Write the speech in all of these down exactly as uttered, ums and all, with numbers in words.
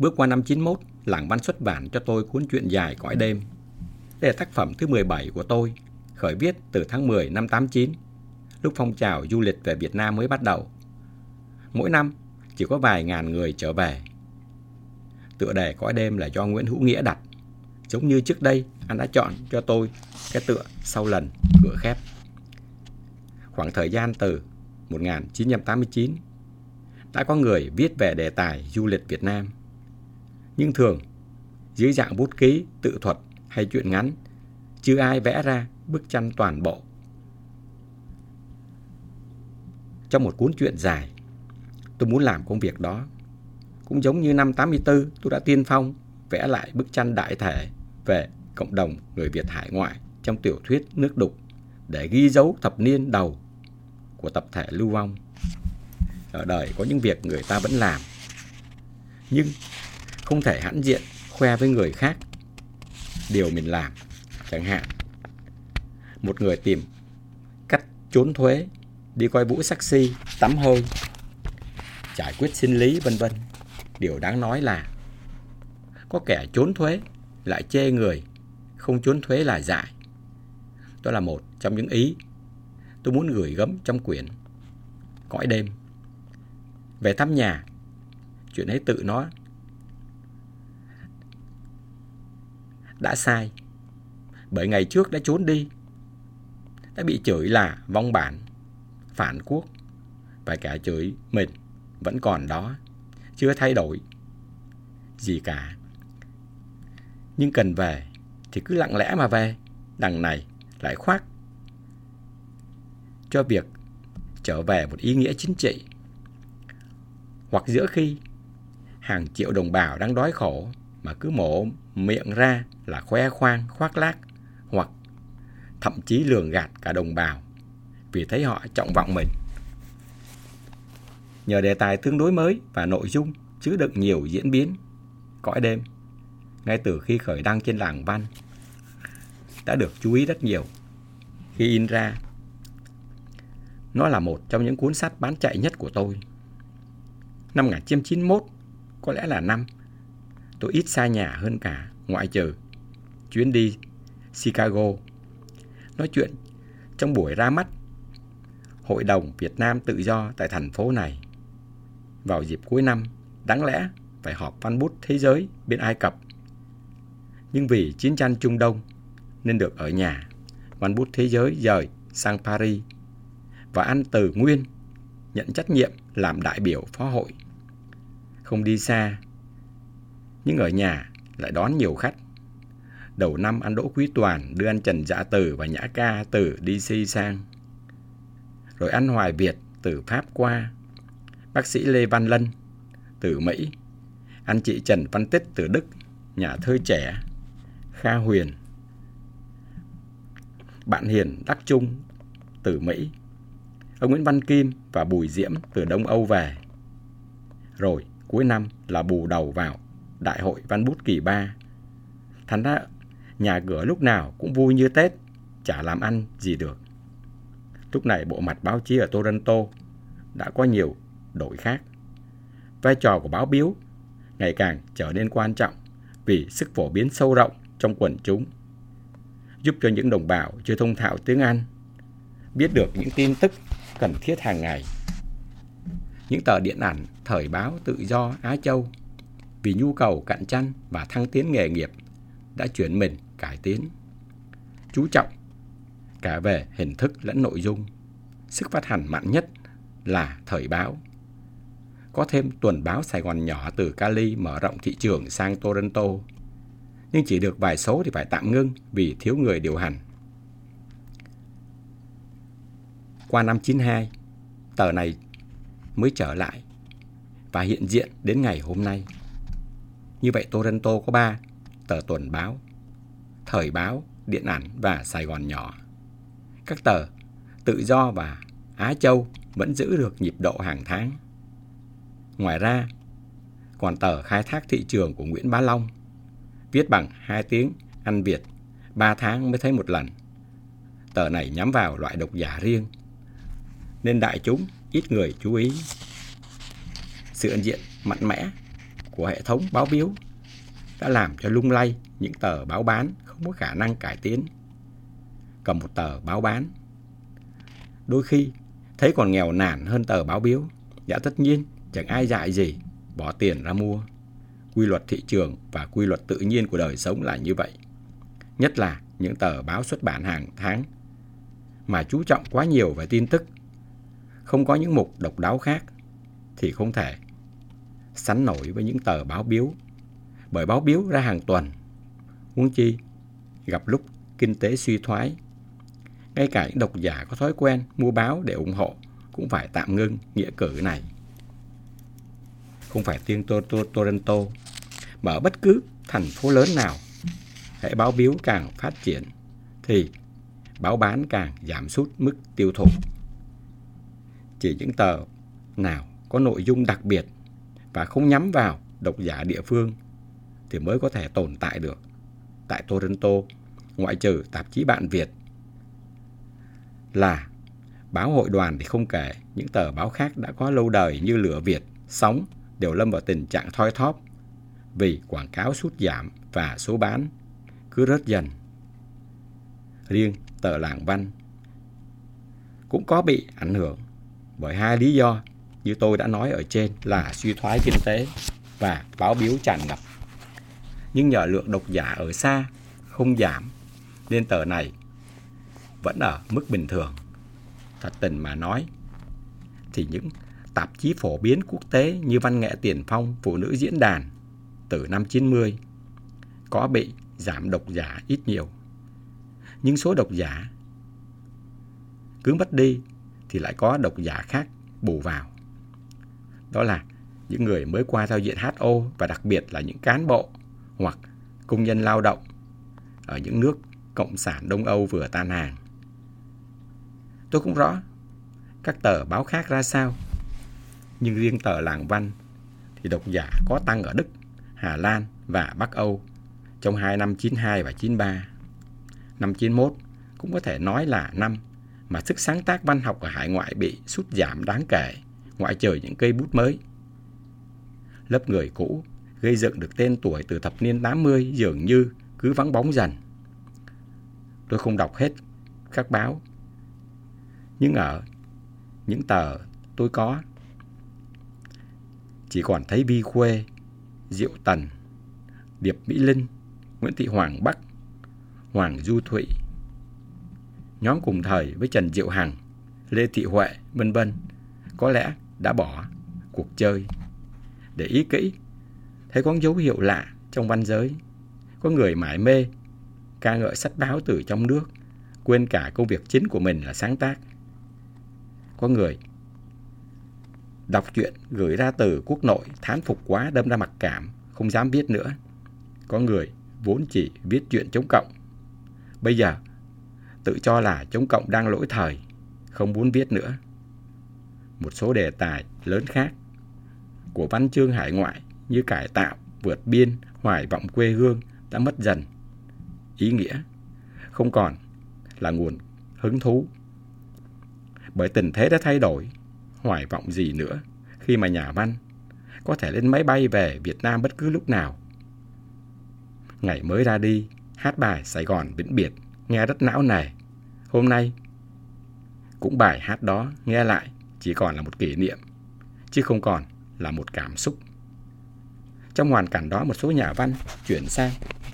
Bước qua năm chín mốt, Làng Văn xuất bản cho tôi cuốn truyện dài Cõi Đêm. Đây là tác phẩm thứ mười bảy của tôi, khởi viết từ tháng mười năm tám chín, lúc phong trào du lịch về Việt Nam mới bắt đầu. Mỗi năm chỉ có vài ngàn người trở về. Tựa đề Cõi Đêm là do Nguyễn Hữu Nghĩa đặt, giống như trước đây anh đã chọn cho tôi cái tựa Sau Lần Cửa Khép. Khoảng thời gian từ một nghìn chín trăm tám mươi chín, đã có người viết về đề tài du lịch Việt Nam, nhưng thường dưới dạng bút ký, tự thuật hay truyện ngắn, chưa ai vẽ ra bức tranh toàn bộ. Trong một cuốn truyện dài, tôi muốn làm công việc đó. Cũng giống như năm tám mươi tư, tôi đã tiên phong vẽ lại bức tranh đại thể về cộng đồng người Việt hải ngoại trong tiểu thuyết Nước Đục, để ghi dấu thập niên đầu của tập thể lưu vong. Ở đời có những việc người ta vẫn làm, nhưng không thể hãnh diện khoe với người khác điều mình làm. Chẳng hạn, một người tìm cách trốn thuế, đi coi vũ sắc si, tắm hơi, giải quyết sinh lý, vân vân. Điều đáng nói là có kẻ trốn thuế lại chê người không trốn thuế là dại. Đó là một trong những ý tôi muốn gửi gắm trong quyển Cõi Đêm. Về thăm nhà, chuyện ấy tự nó đã sai, bởi ngày trước đã trốn đi, đã bị chửi là vong bản, phản quốc, và cả chửi mình vẫn còn đó, chưa thay đổi gì cả. Nhưng cần về thì cứ lặng lẽ mà về. Đằng này lại khoác cho việc trở về một ý nghĩa chính trị. Hoặc giữa khi hàng triệu đồng bào đang đói khổ mà cứ mổ miệng ra là khoe khoang, khoác lác, hoặc thậm chí lường gạt cả đồng bào vì thấy họ trọng vọng mình. Nhờ đề tài tương đối mới và nội dung chứa đựng nhiều diễn biến, Cõi Đêm, ngay từ khi khởi đăng trên Làng Văn, đã được chú ý rất nhiều. Khi in ra, nó là một trong những cuốn sách bán chạy nhất của tôi. Năm một nghìn chín trăm chín mươi mốt có lẽ là năm tôi ít xa nhà hơn cả, ngoại trừ chuyến đi Chicago nói chuyện trong buổi ra mắt Hội đồng Việt Nam Tự Do tại thành phố này. Vào dịp cuối năm, đáng lẽ phải họp văn bút thế giới bên Ai Cập, nhưng vì chiến tranh Trung Đông nên được ở nhà. Văn bút thế giới dời sang Paris, và anh Từ Nguyên nhận trách nhiệm làm đại biểu phó hội. Không đi xa, nhưng ở nhà lại đón nhiều khách. Đầu năm anh Đỗ Quý Toàn đưa anh Trần Dạ Từ và Nhã Ca từ đê xê sang. Rồi anh Hoài Việt từ Pháp qua, bác sĩ Lê Văn Lân từ Mỹ, anh chị Trần Văn Tích từ Đức, nhà thơ trẻ Kha Huyền, bạn Hiền Đắc Trung từ Mỹ, ông Nguyễn Văn Kim và Bùi Diễm từ Đông Âu về. Rồi cuối năm là bù đầu vào Đại hội Văn bút kỳ ba. Thành ra nhà cửa lúc nào cũng vui như Tết, chả làm ăn gì được. Lúc này bộ mặt báo chí ở Toronto đã có nhiều đổi khác. Vai trò của báo biếu ngày càng trở nên quan trọng vì sức phổ biến sâu rộng trong quần chúng, giúp cho những đồng bào chưa thông thạo tiếng Anh biết được những tin tức cần thiết hàng ngày. Những tờ điện ảnh Thời báo Tự do Á Châu vì nhu cầu cạnh tranh và thăng tiến nghề nghiệp đã chuyển mình cải tiến, chú trọng cả về hình thức lẫn nội dung. Sức phát hành mạnh nhất là Thời báo. Có thêm Tuần báo Sài Gòn nhỏ từ Cali mở rộng thị trường sang Toronto, nhưng chỉ được vài số thì phải tạm ngưng vì thiếu người điều hành. Qua năm chín hai, tờ này mới trở lại và hiện diện đến ngày hôm nay. Như vậy Toronto có ba tờ tuần báo: Thời báo, Điện ảnh và Sài Gòn nhỏ. Các tờ Tự do và Á Châu vẫn giữ được nhịp độ hàng tháng. Ngoài ra, còn tờ Khai thác thị trường của Nguyễn Bá Long, viết bằng hai tiếng Anh Việt, ba tháng mới thấy một lần. Tờ này nhắm vào loại độc giả riêng, nên đại chúng ít người chú ý. Sự hiện diện mạnh mẽ của hệ thống báo biếu đã làm cho lung lay những tờ báo bán không có khả năng cải tiến. Cầm một tờ báo bán, đôi khi thấy còn nghèo nàn hơn tờ báo biếu. Dạ tất nhiên, chẳng ai dạy gì, bỏ tiền ra mua. Quy luật thị trường và quy luật tự nhiên của đời sống là như vậy. Nhất là những tờ báo xuất bản hàng tháng mà chú trọng quá nhiều về tin tức, không có những mục độc đáo khác, thì không thể sánh nổi với những tờ báo biếu. Bởi báo biếu ra hàng tuần, huống chi gặp lúc kinh tế suy thoái, ngay cả những độc giả có thói quen mua báo để ủng hộ cũng phải tạm ngưng nghĩa cử này. Không phải riêng Toronto, mà ở bất cứ thành phố lớn nào, hễ báo biếu càng phát triển thì báo bán càng giảm sút mức tiêu thụ. Chỉ những tờ nào có nội dung đặc biệt và không nhắm vào độc giả địa phương thì mới có thể tồn tại được. Tại Toronto, ngoại trừ tạp chí Bạn Việt là báo Hội Đoàn thì không kể, những tờ báo khác đã có lâu đời như Lửa Việt, Sóng đều lâm vào tình trạng thoi thóp vì quảng cáo sút giảm và số bán cứ rớt dần. Riêng tờ Làng Văn cũng có bị ảnh hưởng bởi hai lý do như tôi đã nói ở trên là suy thoái kinh tế và báo biếu tràn ngập. Nhưng nhờ lượng độc giả ở xa không giảm nên tờ này vẫn ở mức bình thường. Thật tình mà nói thì những tạp chí phổ biến quốc tế như Văn nghệ Tiền Phong, Phụ nữ Diễn đàn từ năm chín mươi có bị giảm độc giả ít nhiều. Nhưng số độc giả cứ mất đi thì lại có độc giả khác bù vào. Đó là những người mới qua giao diện hát o và đặc biệt là những cán bộ hoặc công nhân lao động ở những nước Cộng sản Đông Âu vừa tan hàng. Tôi không rõ các tờ báo khác ra sao, nhưng riêng tờ Làng Văn thì độc giả có tăng ở Đức, Hà Lan và Bắc Âu trong hai năm chín hai và chín ba. Năm chín mốt cũng có thể nói là năm mà sức sáng tác văn học ở hải ngoại bị sút giảm đáng kể, ngoại trừ những cây bút mới. Lớp người cũ gây dựng được tên tuổi từ thập niên tám mươi dường như cứ vắng bóng dần. Tôi không đọc hết các báo, nhưng ở những tờ tôi có chỉ còn thấy Vi Khuê, Diệu Tần, Điệp Mỹ Linh, Nguyễn Thị Hoàng Bắc, Hoàng Du Thụy, nhóm cùng thời với Trần Diệu Hằng, Lê Thị Huệ, vân vân có lẽ đã bỏ cuộc chơi. Để ý kỹ, thấy có dấu hiệu lạ trong văn giới. Có người mải mê ca ngợi sách báo từ trong nước, quên cả công việc chính của mình là sáng tác. Có người đọc truyện gửi ra từ quốc nội thán phục quá đâm ra mặc cảm, không dám viết nữa. Có người vốn chỉ viết chuyện chống cộng, bây giờ tự cho là chống cộng đang lỗi thời, không muốn viết nữa. Một số đề tài lớn khác của văn chương hải ngoại như cải tạo, vượt biên, hoài vọng quê hương đã mất dần ý nghĩa, không còn là nguồn hứng thú. Bởi tình thế đã thay đổi, hoài vọng gì nữa khi mà nhà văn có thể lên máy bay về Việt Nam bất cứ lúc nào. Ngày mới ra đi, hát bài Sài Gòn vĩnh biệt, nghe rất não nề. Hôm nay, cũng bài hát đó nghe lại chỉ còn là một kỷ niệm, chứ không còn là một cảm xúc. Trong hoàn cảnh đó, một số nhà văn chuyển sang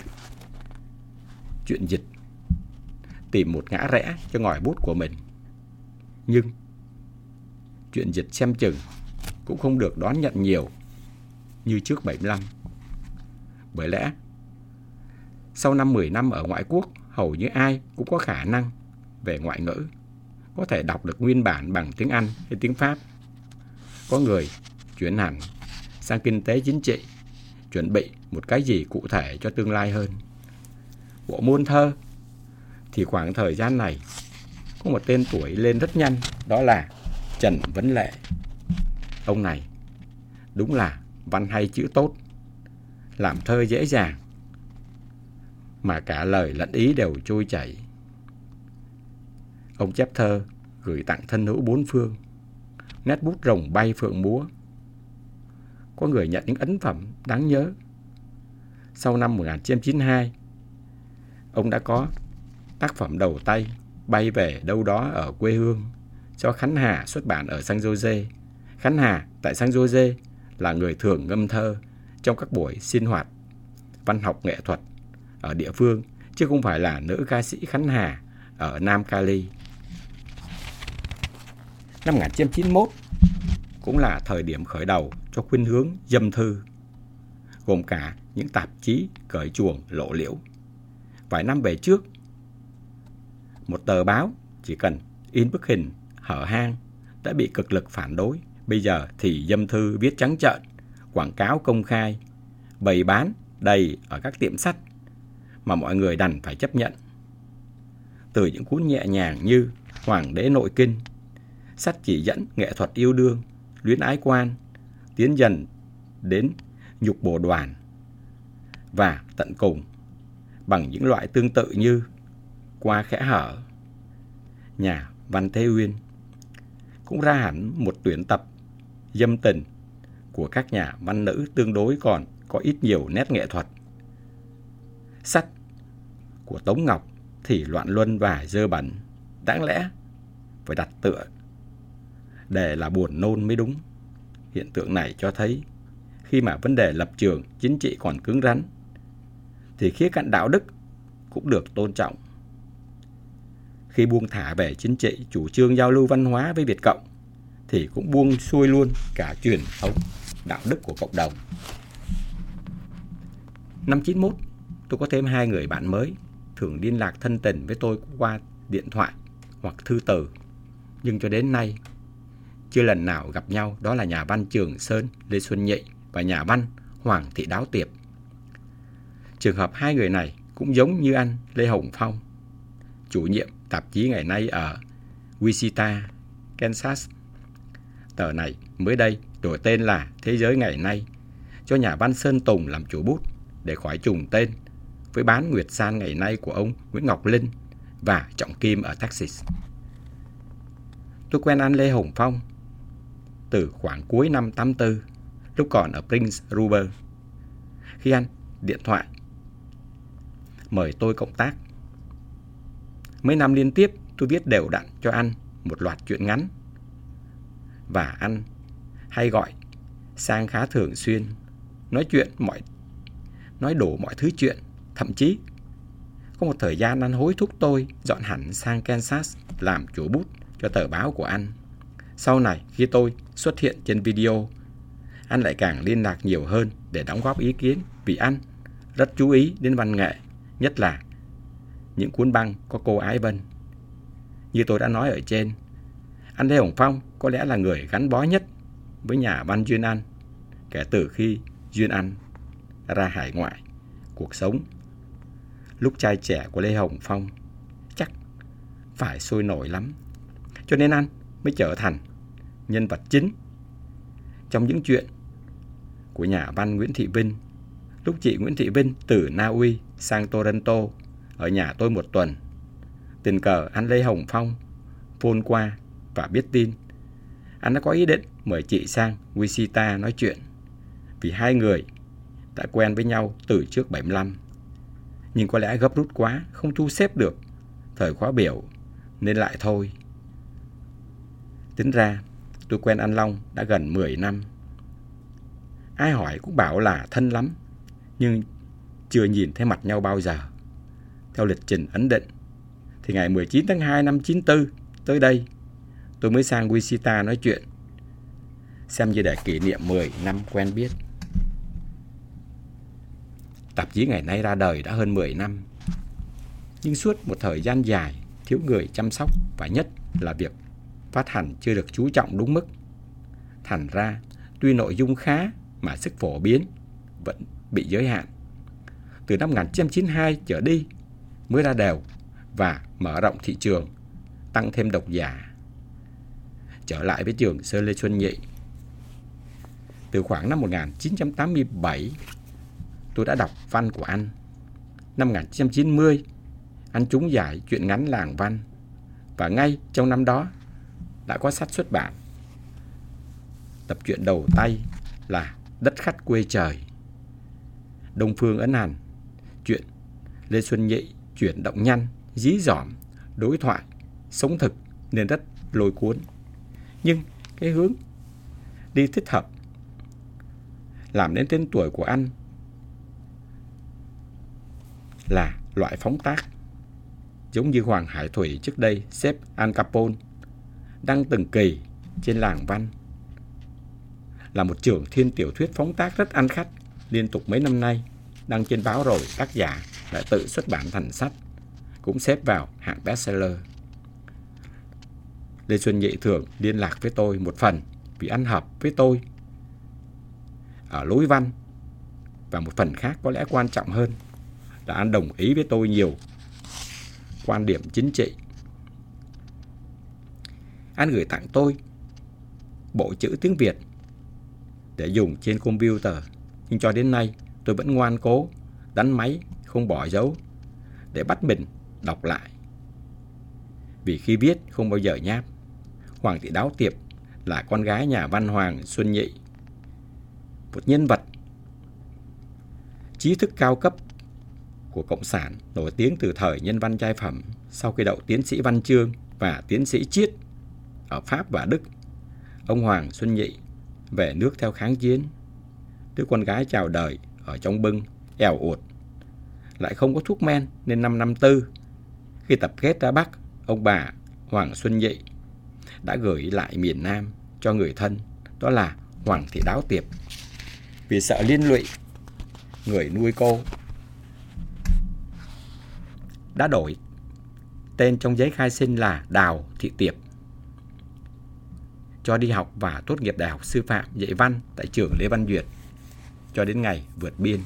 chuyện dịch, tìm một ngã rẽ cho ngòi bút của mình. Nhưng chuyện dịch xem chừng cũng không được đón nhận nhiều như trước bảy mươi lăm. Bởi lẽ sau năm mười năm ở ngoại quốc, hầu như ai cũng có khả năng về ngoại ngữ, có thể đọc được nguyên bản bằng tiếng Anh hay tiếng Pháp. Có người chuyển hẳn sang kinh tế chính trị, chuẩn bị một cái gì cụ thể cho tương lai hơn. Bộ môn thơ thì khoảng thời gian này có một tên tuổi lên rất nhanh, đó là Trần Vấn Lệ. Ông này đúng là văn hay chữ tốt, làm thơ dễ dàng, mà cả lời lẫn ý đều trôi chảy. Ông chép thơ gửi tặng thân hữu bốn phương, nét bút rồng bay phượng múa. có người nhận những ấn phẩm đáng nhớ. Sau năm một nghìn chín trăm chín mươi hai, ông đã có tác phẩm đầu tay Bay về đâu đó ở quê hương do Khánh Hà xuất bản ở San Jose. Khánh Hà tại San Jose là người thường ngâm thơ trong các buổi sinh hoạt văn học nghệ thuật ở địa phương, chứ không phải là nữ ca sĩ Khánh Hà ở Nam Cali. Năm một nghìn chín trăm chín mươi mốt cũng là thời điểm khởi đầu cho khuynh hướng dâm thư, gồm cả những tạp chí cởi chuồng lộ liễu. Vài năm về trước, một tờ báo chỉ cần in bức hình hở hang đã bị cực lực phản đối. Bây giờ thì dâm thư viết trắng trợn, quảng cáo công khai, bày bán đầy ở các tiệm sách mà mọi người đành phải chấp nhận. Từ những cuốn nhẹ nhàng như Hoàng đế nội kinh, sách chỉ dẫn nghệ thuật yêu đương, luyến ái quan, tiến dần đến nhục bồ đoàn, và tận cùng bằng những loại tương tự như Qua khẽ hở, nhà văn Thế Uyên, cũng ra hẳn một tuyển tập dâm tình của các nhà văn nữ tương đối còn có ít nhiều nét nghệ thuật. Sách của Tống Ngọc thì loạn luân và dơ bẩn, đáng lẽ phải đặt tựa đề là buồn nôn mới đúng. Hiện tượng này cho thấy khi mà vấn đề lập trường chính trị còn cứng rắn thì khía cạnh đạo đức cũng được tôn trọng. Khi buông thả về chính trị, chủ trương giao lưu văn hóa với Việt Cộng thì cũng buông xuôi luôn cả truyền thống đạo đức của cộng đồng. Năm chín mốt, tôi có thêm hai người bạn mới, thường liên lạc thân tình với tôi qua điện thoại hoặc thư từ, nhưng cho đến nay chưa lần nào gặp nhau. Đó là nhà văn Trường Sơn Lê Xuân Nhị và nhà văn Hoàng Thị Đáo Tiệp. Trường hợp hai người này cũng giống như anh Lê Hồng Phong, chủ nhiệm tạp chí ngày nay ở Wichita, Kansas. Tờ này mới đây đổi tên là Thế giới ngày nay, cho nhà văn Sơn Tùng làm chủ bút để khỏi trùng tên với bán Nguyệt San ngày nay của ông Nguyễn Ngọc Linh và Trọng Kim ở Texas. Tôi quen anh Lê Hồng Phong từ khoảng cuối năm tám tư, lúc còn ở Prince Rupert, khi anh điện thoại mời tôi cộng tác. Mấy năm liên tiếp tôi viết đều đặn cho anh một loạt truyện ngắn, và anh hay gọi sang khá thường xuyên, nói chuyện mọi nói đổ mọi thứ chuyện. Thậm chí có một thời gian anh hối thúc tôi dọn hẳn sang Kansas làm chủ bút cho tờ báo của anh. Sau này khi tôi xuất hiện trên video, anh lại càng liên lạc nhiều hơn để đóng góp ý kiến, vì anh rất chú ý đến văn nghệ, nhất là những cuốn băng có cô Ái Vân. Như tôi đã nói ở trên, anh Lê Hồng Phong có lẽ là người gắn bó nhất với nhà văn Duyên Anh kể từ khi Duyên Anh ra hải ngoại. Cuộc sống lúc trai trẻ của Lê Hồng Phong chắc phải sôi nổi lắm, cho nên anh mới trở thành nhân vật chính trong những chuyện của nhà văn Nguyễn Thị Vinh. Lúc chị Nguyễn Thị Vinh từ Na Uy sang Toronto ở nhà tôi một tuần, tình cờ anh Lê Hồng Phong phone qua và biết tin. Anh đã có ý định mời chị sang Wichita nói chuyện, vì hai người đã quen với nhau từ trước bảy mươi lăm. Nhưng có lẽ gấp rút quá, không thu xếp được thời khóa biểu nên lại thôi. Tính ra tôi quen anh Long đã gần mười năm. Ai hỏi cũng bảo là thân lắm, nhưng chưa nhìn thấy mặt nhau bao giờ. Theo lịch trình ấn định thì ngày mười chín tháng hai năm chín tư tới đây tôi mới sang Wichita nói chuyện, xem như để kỷ niệm mười năm quen biết. Tạp chí ngày nay ra đời đã hơn mười năm, nhưng suốt một thời gian dài thiếu người chăm sóc, và nhất là việc phát hành chưa được chú trọng đúng mức. Thành ra tuy nội dung khá mà sức phổ biến vẫn bị giới hạn. Từ năm một nghìn chín trăm chín mươi hai trở đi mới ra đều và mở rộng thị trường, tăng thêm độc giả. Trở lại với Trường Sơn Lê Xuân Nhị, từ khoảng năm một nghìn chín trăm tám mươi bảy tôi đã đọc văn của anh. Năm một nghìn chín trăm chín mươi anh trúng giải truyện ngắn làng văn, và ngay trong năm đó đã có sách xuất bản. Tập truyện đầu tay là Đất khách quê trời, Đông Phương ấn hành, chuyện Lê Xuân Nhị chuyển động nhanh, dí dỏm, đối thoại, sống thực nên rất lôi cuốn. Nhưng cái hướng đi thích hợp làm nên tên tuổi của anh là loại phóng tác, giống như Hoàng Hải Thủy trước đây xếp Al Capone đăng từng kỳ trên làng văn, là một trưởng thiên tiểu thuyết phóng tác rất ăn khách, liên tục mấy năm nay đăng trên báo rồi tác giả lại tự xuất bản thành sách, cũng xếp vào hạng bestseller. Lê Xuân Nhị thường liên lạc với tôi một phần vì ăn hợp với tôi ở lối văn, và một phần khác có lẽ quan trọng hơn là anh đồng ý với tôi nhiều quan điểm chính trị. Anh gửi tặng tôi bộ chữ tiếng Việt để dùng trên computer, nhưng cho đến nay tôi vẫn ngoan cố đánh máy không bỏ dấu để bắt mình đọc lại. Vì khi viết không bao giờ nháp. Hoàng thị Đáo Tiệp là con gái nhà văn Hoàng Xuân Nhị, một nhân vật trí thức cao cấp của Cộng sản, nổi tiếng từ thời nhân văn giai phẩm. Sau khi đậu tiến sĩ văn chương và tiến sĩ triết ở Pháp và Đức, ông Hoàng Xuân Nhị về nước theo kháng chiến. Đứa con gái chào đời ở trong bưng, ẻo uột, lại không có thuốc men, nên năm năm tư, khi tập kết ra Bắc, ông bà Hoàng Xuân Nhị đã gửi lại miền Nam cho người thân, đó là Hoàng thị Đáo Tiệp. Vì sợ liên lụy, người nuôi cô đã đổi tên trong giấy khai sinh là Đào Thị Tiệp, cho đi học và tốt nghiệp đại học sư phạm dạy văn tại trường Lê Văn Duyệt cho đến ngày vượt biên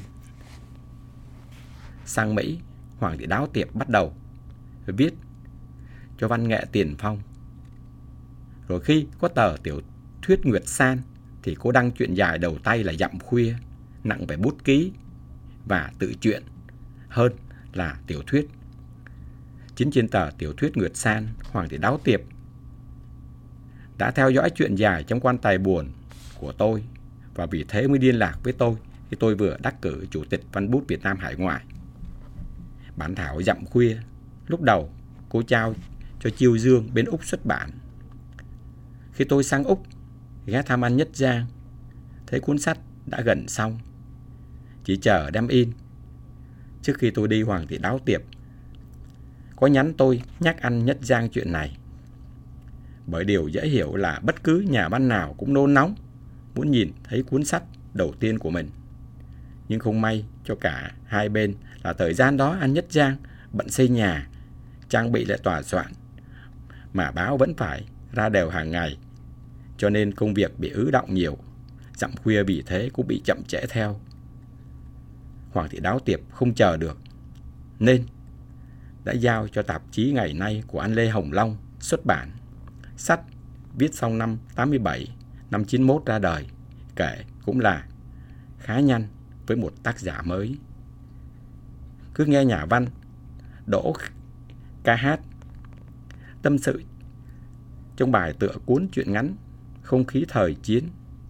sang Mỹ. Hoàng thị Đáo Tiệp bắt đầu viết cho văn nghệ tiền phong. Rồi khi có tờ tiểu thuyết Nguyệt San thì cô đăng truyện dài đầu tay là Dặm Khuya, nặng về bút ký và tự truyện hơn là tiểu thuyết. Chính trên tờ tiểu thuyết Nguyệt San, Hoàng thị Đáo Tiệp đã theo dõi truyện dài trong quan tài buồn của tôi, và vì thế mới liên lạc với tôi khi tôi vừa đắc cử Chủ tịch Văn bút Việt Nam hải ngoại. Bản thảo Dặm Khuya lúc đầu cô trao cho Chiêu Dương bên Úc xuất bản. Khi tôi sang Úc ghé thăm anh Nhất Giang, thấy cuốn sách đã gần xong, chỉ chờ đem in. Trước khi tôi đi, Hoàng thị Đáo Tiệp có nhắn tôi nhắc anh Nhất Giang chuyện này, bởi điều dễ hiểu là bất cứ nhà văn nào cũng nôn nóng muốn nhìn thấy cuốn sách đầu tiên của mình. Nhưng không may cho cả hai bên là thời gian đó anh Nhất Giang bận xây nhà, trang bị lại tòa soạn, mà báo vẫn phải ra đều hàng ngày, cho nên công việc bị ứ đọng nhiều. Dặm Khuya vì thế cũng bị chậm trễ theo. Hoàng thị Đáo Tiệp không chờ được, nên đã giao cho tạp chí Ngày Nay của anh Lê Hồng Long xuất bản. Sách viết xong năm tám mươi bảy, năm chín mươi mốt ra đời, kể cũng là khá nhanh với một tác giả mới. Cứ nghe nhà văn Đỗ ca hát tâm sự trong bài tựa cuốn truyện ngắn Không khí thời chiến,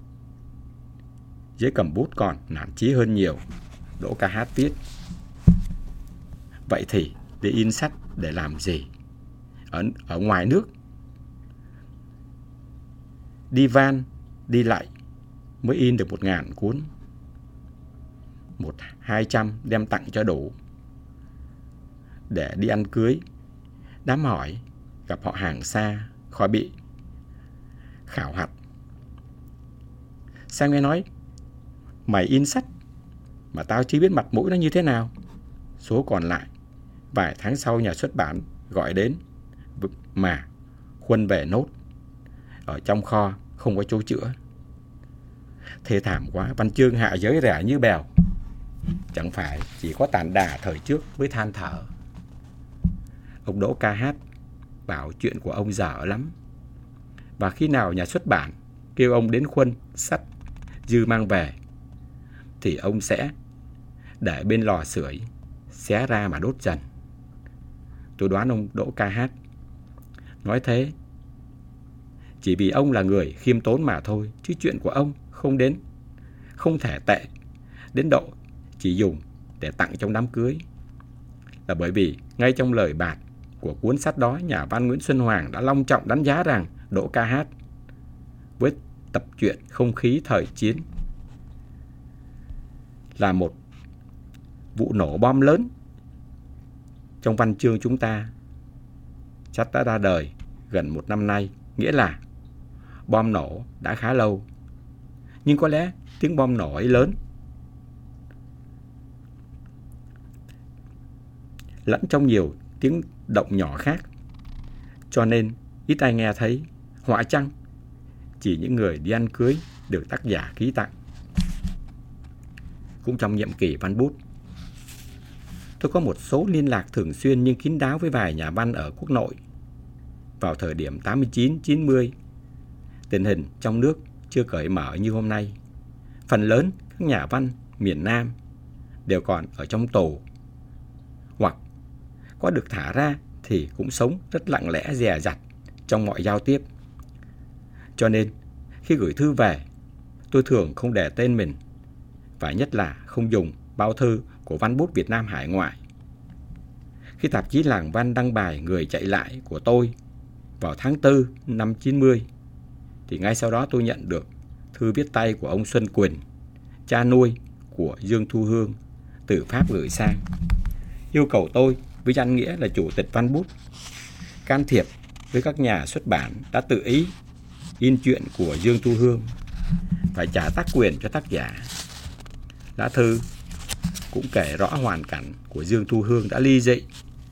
giấy cầm bút còn nản chí hơn nhiều. Đỗ ca hát viết: vậy thì đi in sách để làm gì? Ở, ở ngoài nước đi van đi lại mới in được một ngàn cuốn, một hai trăm đem tặng cho đủ, để đi ăn cưới, đám hỏi, gặp họ hàng xa, khỏi bị khảo hạch. Sao nghe nói mày in sách mà tao chưa biết mặt mũi nó như thế nào? Số còn lại vài tháng sau nhà xuất bản gọi đến mà khuân về nốt, ở trong kho không có chỗ chữa. Thê thảm quá, văn chương hạ giới rẻ như bèo. Chẳng phải chỉ có tàn đà thời trước mới than thở. Ông Đỗ ca hát bảo chuyện của ông dở lắm, và khi nào nhà xuất bản kêu ông đến khuân sách dư mang về thì ông sẽ để bên lò sưởi xé ra mà đốt dần. Tôi đoán ông Đỗ ca hát nói thế chỉ vì ông là người khiêm tốn mà thôi, chứ chuyện của ông không đến không thể tệ đến độ chỉ dùng để tặng trong đám cưới. Là bởi vì ngay trong lời bạt của cuốn sách đó, nhà văn Nguyễn Xuân Hoàng đã long trọng đánh giá rằng Đỗ ca hát với tập truyện Không khí thời chiến là một vụ nổ bom lớn trong văn chương chúng ta. Sách đã ra đời gần một năm nay, nghĩa là bom nổ đã khá lâu. Nhưng có lẽ tiếng bom nổ ấy lớn lẫn trong nhiều tiếng động nhỏ khác, cho nên ít ai nghe thấy. Họa chăng chỉ những người đi ăn cưới được tác giả ký tặng. Cũng trong nhiệm kỳ văn bút, tôi có một số liên lạc thường xuyên nhưng kín đáo với vài nhà văn ở quốc nội. Vào thời điểm tám mươi chín chín mươi, tình hình trong nước chưa cởi mở như hôm nay. Phần lớn các nhà văn miền Nam đều còn ở trong tù, hoặc có được thả ra thì cũng sống rất lặng lẽ dè dặt trong mọi giao tiếp. Cho nên khi gửi thư về, tôi thường không để tên mình, và nhất là không dùng bao thư của Văn bút Việt Nam hải ngoại. Khi tạp chí Làng Văn đăng bài Người chạy lại của tôi vào tháng tư năm chín mươi, thì ngay sau đó tôi nhận được thư viết tay của ông Xuân Quỳnh, cha nuôi của Dương Thu Hương, từ Pháp gửi sang, yêu cầu tôi với danh nghĩa là chủ tịch Văn bút can thiệp với các nhà xuất bản đã tự ý in truyện của Dương Thu Hương, phải trả tác quyền cho tác giả. Lá thư cũng kể rõ hoàn cảnh của Dương Thu Hương đã ly dị,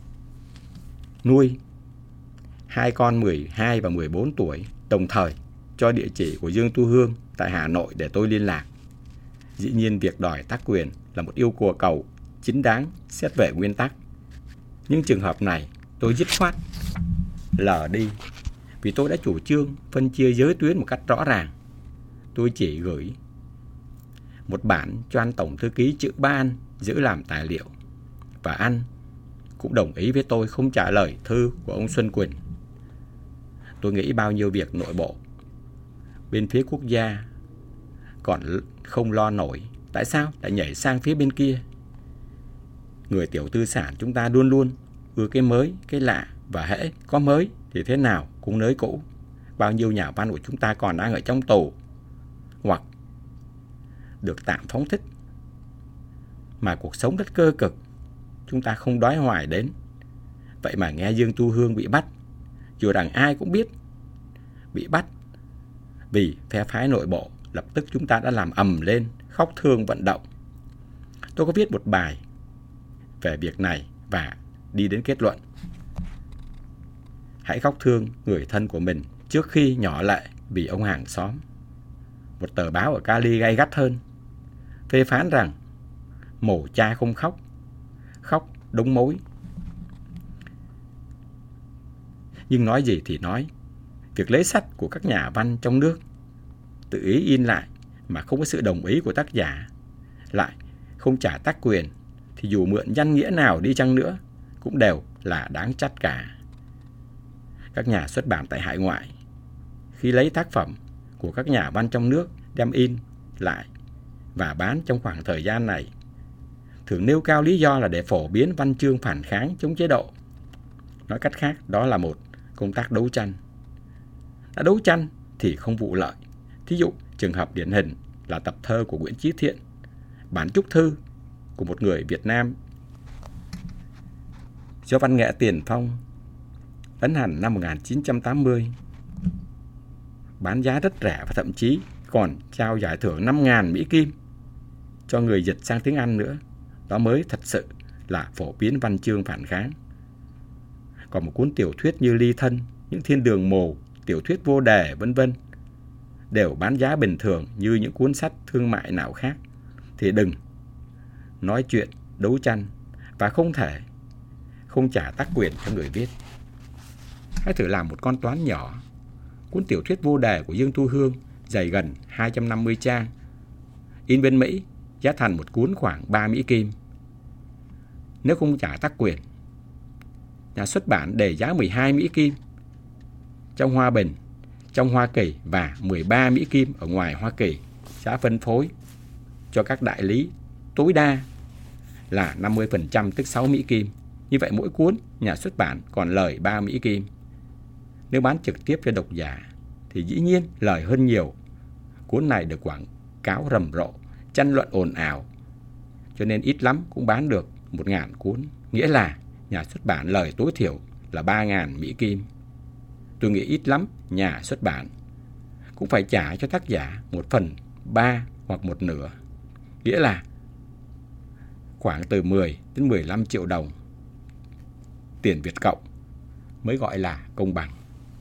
nuôi hai con mười hai và mười bốn tuổi, đồng thời cho địa chỉ của Dương Thu Hương tại Hà Nội để tôi liên lạc. Dĩ nhiên việc đòi tác quyền là một yêu cầu cầu chính đáng xét về nguyên tắc. Nhưng trường hợp này tôi dứt khoát lờ đi, vì tôi đã chủ trương phân chia giới tuyến một cách rõ ràng. Tôi chỉ gửi một bản cho anh tổng thư ký Chữ Ba An giữ làm tài liệu, và anh cũng đồng ý với tôi không trả lời thư của ông Xuân Quỳnh. Tôi nghĩ bao nhiêu việc nội bộ bên phía quốc gia còn không lo nổi, tại sao lại nhảy sang phía bên kia? Người tiểu tư sản chúng ta luôn luôn ưa cái mới, cái lạ, và hễ có mới thì thế nào cũng nới cũ. Bao nhiêu nhà văn của chúng ta còn đang ở trong tù hoặc được tạm phóng thích, mà cuộc sống rất cơ cực, chúng ta không đói hoài đến. Vậy mà nghe Dương Thu Hương bị bắt, dù rằng ai cũng biết bị bắt vì phe phái nội bộ, lập tức chúng ta đã làm ầm lên, khóc thương vận động. Tôi có viết một bài về việc này và đi đến kết luận: hãy khóc thương người thân của mình trước khi nhỏ lệ vì ông hàng xóm. Một tờ báo ở Cali gay gắt hơn, phê phán rằng mồ cha không khóc, khóc đống mối. Nhưng nói gì thì nói, việc lấy sách của các nhà văn trong nước tự ý in lại mà không có sự đồng ý của tác giả, lại không trả tác quyền, thì dù mượn danh nghĩa nào đi chăng nữa cũng đều là đáng trách cả. Các nhà xuất bản tại hải ngoại khi lấy tác phẩm của các nhà văn trong nước đem in lại và bán trong khoảng thời gian này, thường nêu cao lý do là để phổ biến văn chương phản kháng chống chế độ. Nói cách khác, đó là một công tác đấu tranh. Đã đấu tranh thì không vụ lợi. Thí dụ, trường hợp điển hình là tập thơ của Nguyễn Chí Thiện, bản chúc thư của một người Việt Nam do văn nghệ tiền phong, ấn hành năm một nghìn chín trăm tám mươi, bán giá rất rẻ và thậm chí còn trao giải thưởng năm nghìn Mỹ Kim cho người dịch sang tiếng Anh nữa. Đó mới thật sự là phổ biến văn chương phản kháng. Còn một cuốn tiểu thuyết như Ly Thân, Những Thiên Đường Mồ, tiểu thuyết vô đề, vân vân đều bán giá bình thường như những cuốn sách thương mại nào khác, thì đừng nói chuyện đấu tranh và không thể không trả tác quyền cho người viết. Hãy thử làm một con toán nhỏ. Cuốn tiểu thuyết vô đề của Dương Thu Hương dày gần hai trăm năm mươi trang, in bên Mỹ, giá thành một cuốn khoảng ba Mỹ Kim. Nếu không trả tác quyền, nhà xuất bản đề giá mười hai Mỹ Kim trong Hoa Bình, trong Hoa Kỳ, và mười ba Mỹ Kim ở ngoài Hoa Kỳ, giá phân phối cho các đại lý tối đa là năm mươi phần trăm, tức sáu Mỹ Kim. Như vậy mỗi cuốn nhà xuất bản còn lời ba Mỹ Kim. Nếu bán trực tiếp cho độc giả thì dĩ nhiên lời hơn nhiều. Cuốn này được quảng cáo rầm rộ, tranh luận ồn ào, cho nên ít lắm cũng bán được một ngàn cuốn. Nghĩa là nhà xuất bản lời tối thiểu là ba ngàn Mỹ Kim. Tôi nghĩ ít lắm nhà xuất bản cũng phải trả cho tác giả một phần ba hoặc một nửa. Nghĩa là khoảng từ mười đến mười lăm triệu đồng tiền Việt cộng mới gọi là công bằng.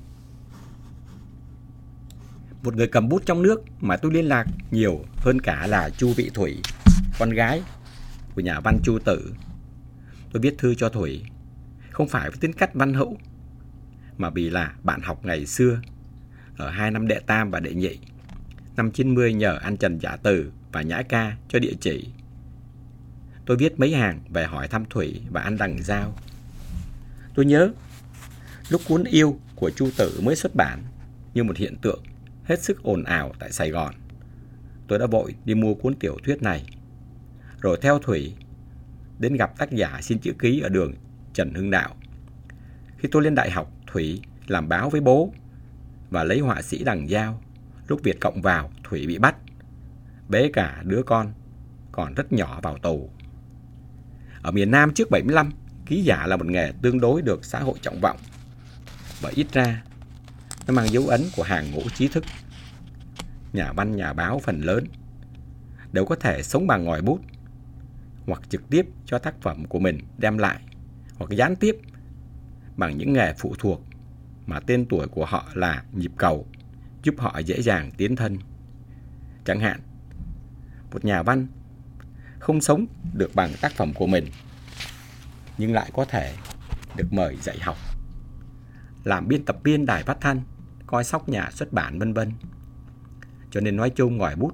Một người cầm bút trong nước mà tôi liên lạc nhiều hơn cả là Chu Vị Thủy, con gái của nhà văn Chu Tử. Tôi viết thư cho Thủy không phải với tính cách văn hữu, mà vì là bạn học ngày xưa ở hai năm đệ tam và đệ nhị. Năm chín mươi nhờ anh Trần Giả Từ và Nhã Ca cho địa chỉ. Tôi viết mấy hàng về hỏi thăm Thủy và anh Đằng Giao. Tôi nhớ lúc cuốn Yêu của Chu Tử mới xuất bản như một hiện tượng hết sức ồn ào tại Sài Gòn, tôi đã vội đi mua cuốn tiểu thuyết này, rồi theo Thủy đến gặp tác giả xin chữ ký ở đường Trần Hưng Đạo. Khi tôi lên đại học, Thủy làm báo với bố và lấy họa sĩ Đằng Giao. Lúc Việt cộng vào, Thủy bị bắt, bế cả đứa con còn rất nhỏ vào tù. Ở miền Nam trước bảy mươi lăm, ký giả là một nghề tương đối được xã hội trọng vọng, và ít ra nó mang dấu ấn của hàng ngũ trí thức. Nhà văn, nhà báo phần lớn đều có thể sống bằng ngòi bút, hoặc trực tiếp cho tác phẩm của mình đem lại, hoặc gián tiếp bằng những nghề phụ thuộc mà tên tuổi của họ là nhịp cầu, giúp họ dễ dàng tiến thân. Chẳng hạn, một nhà văn không sống được bằng tác phẩm của mình, nhưng lại có thể được mời dạy học, làm biên tập viên đài phát thanh, coi sóc nhà xuất bản, vân vân. Cho nên nói chung ngòi bút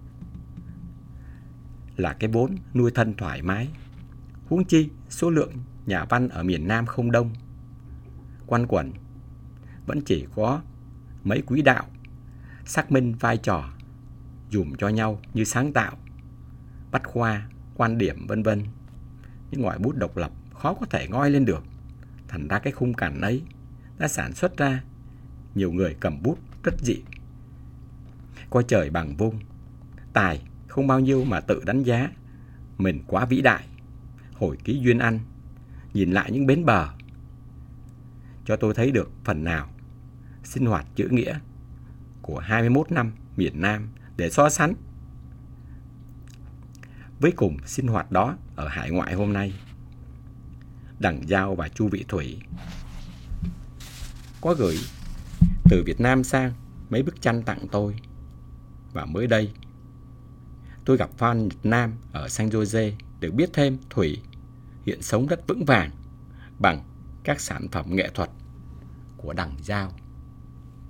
là cái vốn nuôi thân thoải mái. Huống chi số lượng nhà văn ở miền Nam không đông, quanh quẩn vẫn chỉ có mấy quý đạo xác minh vai trò dùm cho nhau như sáng tạo, bách khoa, quan điểm, vân vân. Những ngòi bút độc lập khó có thể ngoi lên được. Thành ra cái khung cảnh ấy đã sản xuất ra nhiều người cầm bút rất dị, coi trời bằng vung, tài không bao nhiêu mà tự đánh giá mình quá vĩ đại. Hồi ký Duyên Anh, nhìn lại những bến bờ, cho tôi thấy được phần nào sinh hoạt chữ nghĩa của hai mươi mốt năm miền Nam để so sánh với cùng sinh hoạt đó ở hải ngoại hôm nay. Đằng Giao và Chu Vị Thủy có gửi từ Việt Nam sang mấy bức tranh tặng tôi. Và mới đây, tôi gặp fan Việt Nam ở San Jose, được biết thêm Thủy hiện sống rất vững vàng bằng các sản phẩm nghệ thuật của Đằng Giao.